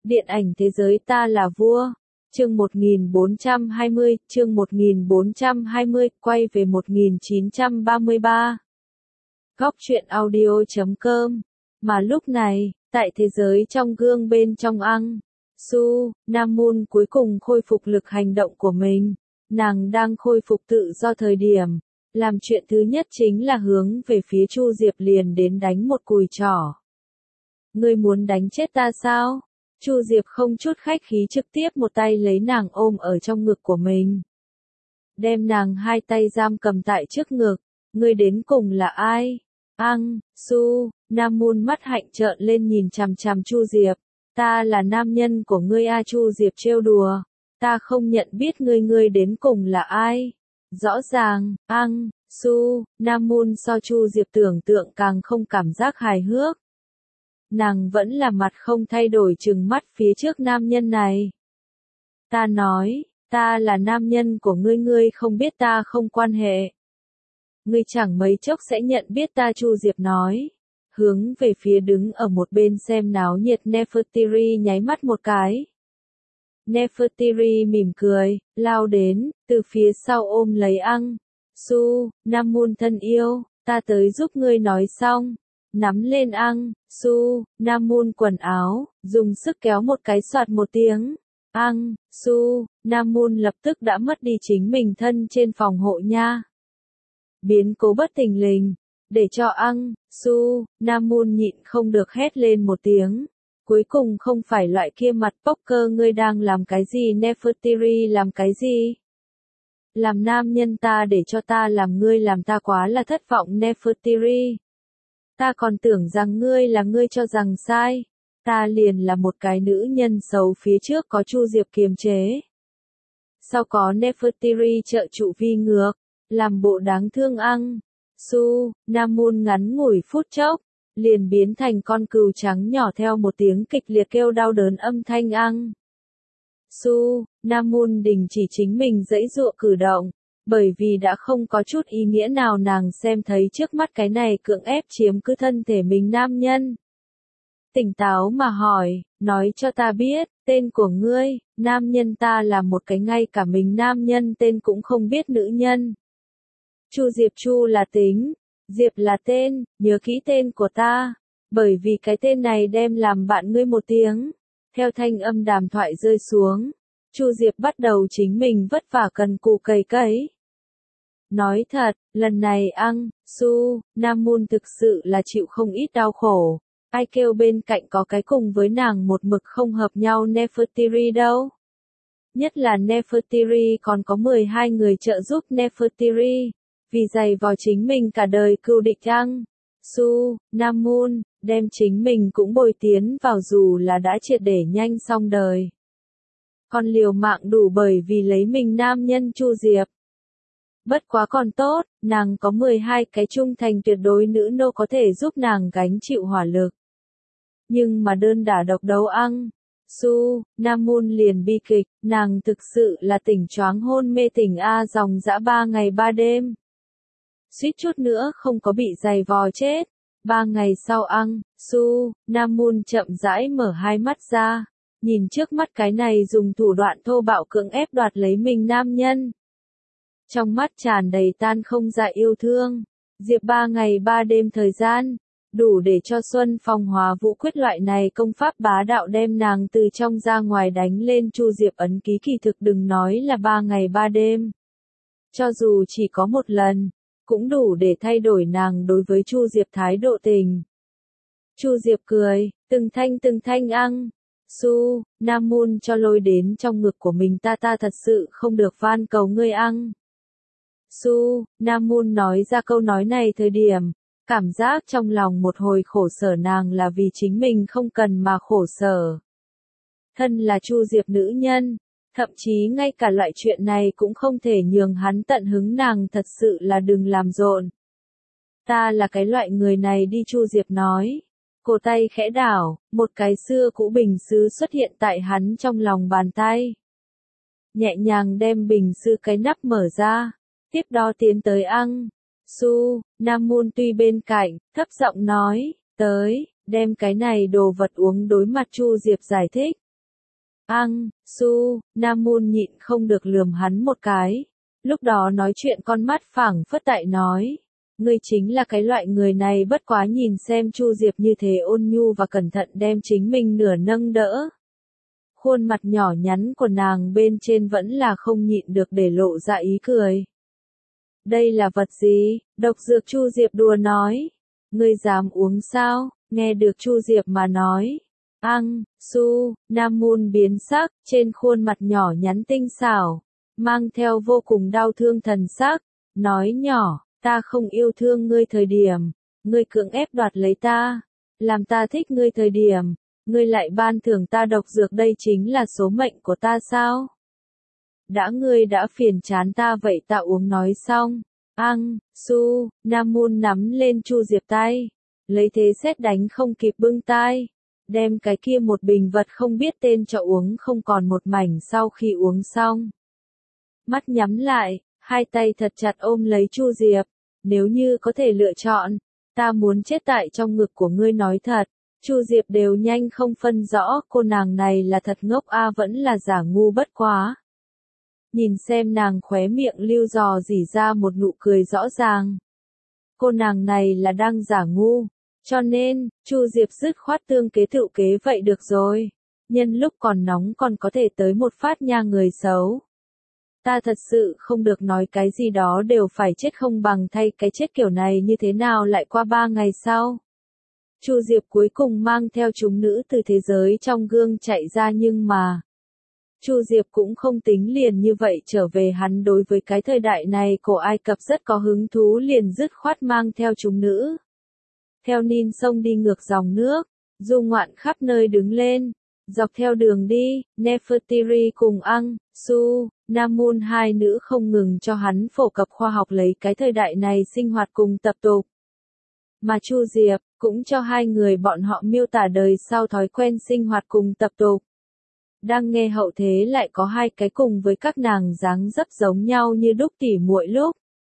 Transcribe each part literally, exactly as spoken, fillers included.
Điện ảnh thế giới ta là vua. Chương một nghìn bốn trăm hai mươi, chương một nghìn bốn trăm hai mươi, quay về một nghìn chín trăm ba mươi ba. Góc truyện audio chấm com. Mà lúc này, tại thế giới trong gương bên trong Ang Su, Nam Moon cuối cùng khôi phục lực hành động của mình. Nàng đang khôi phục tự do thời điểm. Làm chuyện thứ nhất chính là hướng về phía Chu Diệp liền đến đánh một cùi trỏ. Ngươi muốn đánh chết ta sao? Chu Diệp không chút khách khí trực tiếp một tay lấy nàng ôm ở trong ngực của mình. Đem nàng hai tay giam cầm tại trước ngực. Ngươi đến cùng là ai? Ang Su, Nam Moon mắt hạnh trợn lên nhìn chằm chằm Chu Diệp. Ta là nam nhân của ngươi a. Chu Diệp trêu đùa. Ta không nhận biết ngươi ngươi đến cùng là ai? Rõ ràng, Ang Su, Nam Moon so Chu Diệp tưởng tượng càng không cảm giác hài hước. Nàng vẫn là mặt không thay đổi trừng mắt phía trước nam nhân này. Ta nói, ta là nam nhân của ngươi ngươi không biết ta không quan hệ. Ngươi chẳng mấy chốc sẽ nhận biết ta. Chu Diệp nói. Hướng về phía đứng ở một bên xem náo nhiệt Nefertiri nháy mắt một cái. Nefertiri mỉm cười, lao đến, từ phía sau ôm lấy Ang Su, Nam Moon thân yêu, ta tới giúp ngươi nói xong. Nắm lên Ang Su, Nam Moon quần áo, dùng sức kéo một cái soạt một tiếng. Ang Su, Nam Moon lập tức đã mất đi chính mình thân trên phòng hộ nha. Biến cố bất thình lình, để cho Ang Su, Nam Moon nhịn không được hét lên một tiếng. Cuối cùng không phải loại kia mặt poker ngươi đang làm cái gì Nefertiri làm cái gì? Làm nam nhân ta để cho ta làm ngươi làm ta quá là thất vọng Nefertiri. Ta còn tưởng rằng ngươi là ngươi cho rằng sai. Ta liền là một cái nữ nhân xấu phía trước có Chu Diệp kiềm chế. Sau có Nefertiri trợ trụ vi ngược, làm bộ đáng thương Ang Su, Nam Moon ngắn ngủi phút chốc, liền biến thành con cừu trắng nhỏ theo một tiếng kịch liệt kêu đau đớn âm thanh Ang Su, Nam Moon đình chỉ chính mình giãy giụa cử động, bởi vì đã không có chút ý nghĩa nào nàng xem thấy trước mắt cái này cưỡng ép chiếm cứ thân thể mình nam nhân. Tỉnh táo mà hỏi, nói cho ta biết, tên của ngươi. Nam nhân ta là một cái ngay cả mình nam nhân tên cũng không biết nữ nhân. Chu Diệp. Chu là tính, Diệp là tên, nhớ kỹ tên của ta, bởi vì cái tên này đem làm bạn ngươi một tiếng. Theo thanh âm đàm thoại rơi xuống, Chu Diệp bắt đầu chính mình vất vả cần cù cày cấy. Nói thật, lần này Ang Su, Nam Moon thực sự là chịu không ít đau khổ. Ai kêu bên cạnh có cái cùng với nàng một mực không hợp nhau Nefertiri đâu. Nhất là Nefertiri còn có mười hai người trợ giúp Nefertiri. Vì giày vò chính mình cả đời cừu địch Ang Su, Nam Moon, đem chính mình cũng bồi tiến vào dù là đã triệt để nhanh xong đời. Còn liều mạng đủ bởi vì lấy mình nam nhân Chu Diệp. Bất quá còn tốt, nàng có mười hai cái trung thành tuyệt đối nữ nô có thể giúp nàng gánh chịu hỏa lực. Nhưng mà đơn đả độc đấu Ang Su, Nam Moon liền bi kịch, nàng thực sự là tỉnh choáng hôn mê tỉnh A dòng dã ba ngày ba đêm. Suýt chút nữa không có bị giày vò chết. Ba ngày sau Ang Su, Nam Moon chậm rãi mở hai mắt ra, nhìn trước mắt cái này dùng thủ đoạn thô bạo cưỡng ép đoạt lấy mình nam nhân. Trong mắt tràn đầy tan không dạ yêu thương. Diệp ba ngày ba đêm thời gian, đủ để cho Xuân Phong Hóa Vũ Quyết loại này công pháp bá đạo đem nàng từ trong ra ngoài đánh lên. Chu Diệp ấn ký kỳ thực đừng nói là ba ngày ba đêm. Cho dù chỉ có một lần, cũng đủ để thay đổi nàng đối với Chu Diệp thái độ tình. Chu Diệp cười, từng thanh từng thanh Ang Su, Nam Moon cho lôi đến trong ngực của mình. Ta ta thật sự không được van cầu ngươi Ang Su, Nam Moon nói ra câu nói này thời điểm, cảm giác trong lòng một hồi khổ sở. Nàng là vì chính mình không cần mà khổ sở. Thân là Chu Diệp nữ nhân, thậm chí ngay cả loại chuyện này cũng không thể nhường hắn tận hứng. Nàng thật sự là đừng làm rộn. Ta là cái loại người này đi. Chu Diệp nói. Cổ tay khẽ đảo, một cái xưa cũ bình sứ xuất hiện tại hắn trong lòng bàn tay. Nhẹ nhàng đem bình sứ cái nắp mở ra. Tiếp đó tiến tới Ang Su, Nam Moon tuy bên cạnh, thấp giọng nói, tới, đem cái này đồ vật uống. Đối mặt Chu Diệp giải thích, Ang, Su, Namun nhịn không được lườm hắn một cái. Lúc đó nói chuyện con mắt phảng phất tại nói. Ngươi chính là cái loại người này, bất quá nhìn xem Chu Diệp như thế ôn nhu và cẩn thận đem chính mình nửa nâng đỡ. Khuôn mặt nhỏ nhắn của nàng bên trên vẫn là không nhịn được để lộ ra ý cười. Đây là vật gì? Độc dược, Chu Diệp đùa nói. Ngươi dám uống sao? Nghe được Chu Diệp mà nói. Ang, Su, Namun biến sắc, trên khuôn mặt nhỏ nhắn tinh xảo, mang theo vô cùng đau thương thần sắc, nói nhỏ, ta không yêu thương ngươi thời điểm, ngươi cưỡng ép đoạt lấy ta, làm ta thích ngươi thời điểm, ngươi lại ban thưởng ta độc dược, đây chính là số mệnh của ta sao? Đã ngươi đã phiền chán ta vậy ta uống. Nói xong, Ang, Su, Namun nắm lên Chu Diệp tay, lấy thế sét đánh không kịp bưng tay, đem cái kia một bình vật không biết tên cho uống không còn một mảnh. Sau khi uống xong, mắt nhắm lại, hai tay thật chặt ôm lấy Chu Diệp, nếu như có thể lựa chọn, ta muốn chết tại trong ngực của ngươi. Nói thật, Chu Diệp đều nhanh không phân rõ cô nàng này là thật ngốc a vẫn là giả ngu, bất quá. Nhìn xem nàng khóe miệng lưu dò dỉ ra một nụ cười rõ ràng. Cô nàng này là đang giả ngu, cho nên, Chu Diệp dứt khoát tương kế tự kế vậy được rồi. Nhân lúc còn nóng còn có thể tới một phát nha người xấu. Ta thật sự không được nói cái gì đó đều phải chết không bằng thay cái chết kiểu này như thế nào lại qua ba ngày sau. Chu Diệp cuối cùng mang theo chúng nữ từ thế giới trong gương chạy ra, nhưng mà Chu Diệp cũng không tính liền như vậy trở về, hắn đối với cái thời đại này cổ Ai Cập rất có hứng thú, liền dứt khoát mang theo chúng nữ. Theo Nin sông đi ngược dòng nước, du ngoạn khắp nơi đứng lên, dọc theo đường đi, Nefertiri cùng Ang, Su, Namun hai nữ không ngừng cho hắn phổ cập khoa học lấy cái thời đại này sinh hoạt cùng tập tục. Mà Chu Diệp cũng cho hai người bọn họ miêu tả đời sau thói quen sinh hoạt cùng tập tục. Đang nghe hậu thế lại có hai cái cùng với các nàng dáng dấp giống nhau như đúc tỉ muội lúc.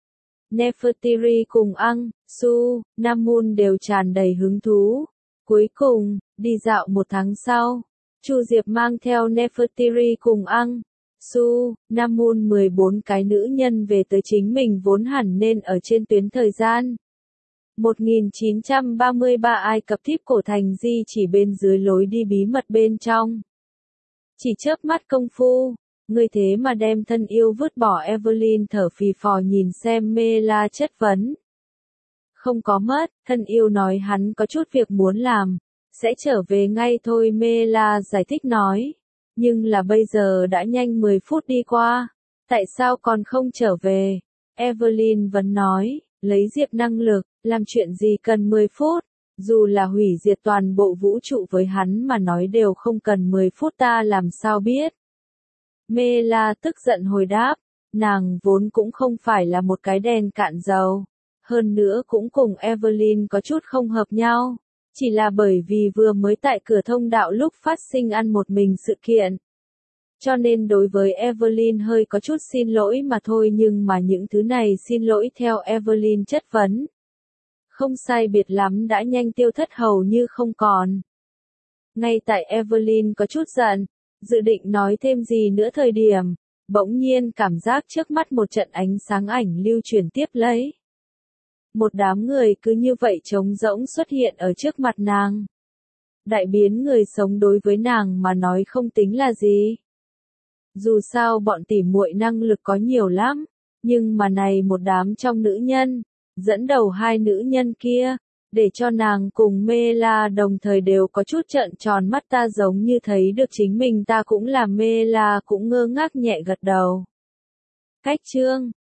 Nefertiri cùng Ang, Su, Namun đều tràn đầy hứng thú. Cuối cùng, đi dạo một tháng sau, Chu Diệp mang theo Nefertiri cùng Ang, Su, Namun mười bốn cái nữ nhân về tới chính mình vốn hẳn nên ở trên tuyến thời gian. một nghìn chín trăm ba mươi ba Ai Cập Thiếp cổ thành di chỉ bên dưới lối đi bí mật bên trong. Chỉ chớp mắt công phu, người thế mà đem thân yêu vứt bỏ. Evelyn thở phì phò nhìn xem Mela chất vấn. Không có mất, thân yêu nói hắn có chút việc muốn làm, sẽ trở về ngay thôi. Mela giải thích nói, nhưng là bây giờ đã nhanh mười phút đi qua, tại sao còn không trở về? Evelyn vẫn nói, lấy Diệp năng lực, làm chuyện gì cần mười phút, dù là hủy diệt toàn bộ vũ trụ với hắn mà nói đều không cần mười phút, ta làm sao biết? Mela tức giận hồi đáp, nàng vốn cũng không phải là một cái đèn cạn dầu, hơn nữa cũng cùng Evelyn có chút không hợp nhau, chỉ là bởi vì vừa mới tại cửa thông đạo lúc phát sinh ăn một mình sự kiện. Cho nên đối với Evelyn hơi có chút xin lỗi mà thôi, nhưng mà những thứ này xin lỗi theo Evelyn chất vấn. Không sai biệt lắm đã nhanh tiêu thất hầu như không còn. Ngay tại Evelyn có chút giận, dự định nói thêm gì nữa thời điểm, bỗng nhiên cảm giác trước mắt một trận ánh sáng ảnh lưu chuyển tiếp lấy. Một đám người cứ như vậy trống rỗng xuất hiện ở trước mặt nàng. Đại biến người sống đối với nàng mà nói không tính là gì. Dù sao bọn tỉ muội năng lực có nhiều lắm, nhưng mà này một đám trong nữ nhân, dẫn đầu hai nữ nhân kia, để cho nàng cùng Mela đồng thời đều có chút trợn tròn mắt, ta giống như thấy được chính mình ta cũng là. Mela cũng ngơ ngác nhẹ gật đầu. Cách chương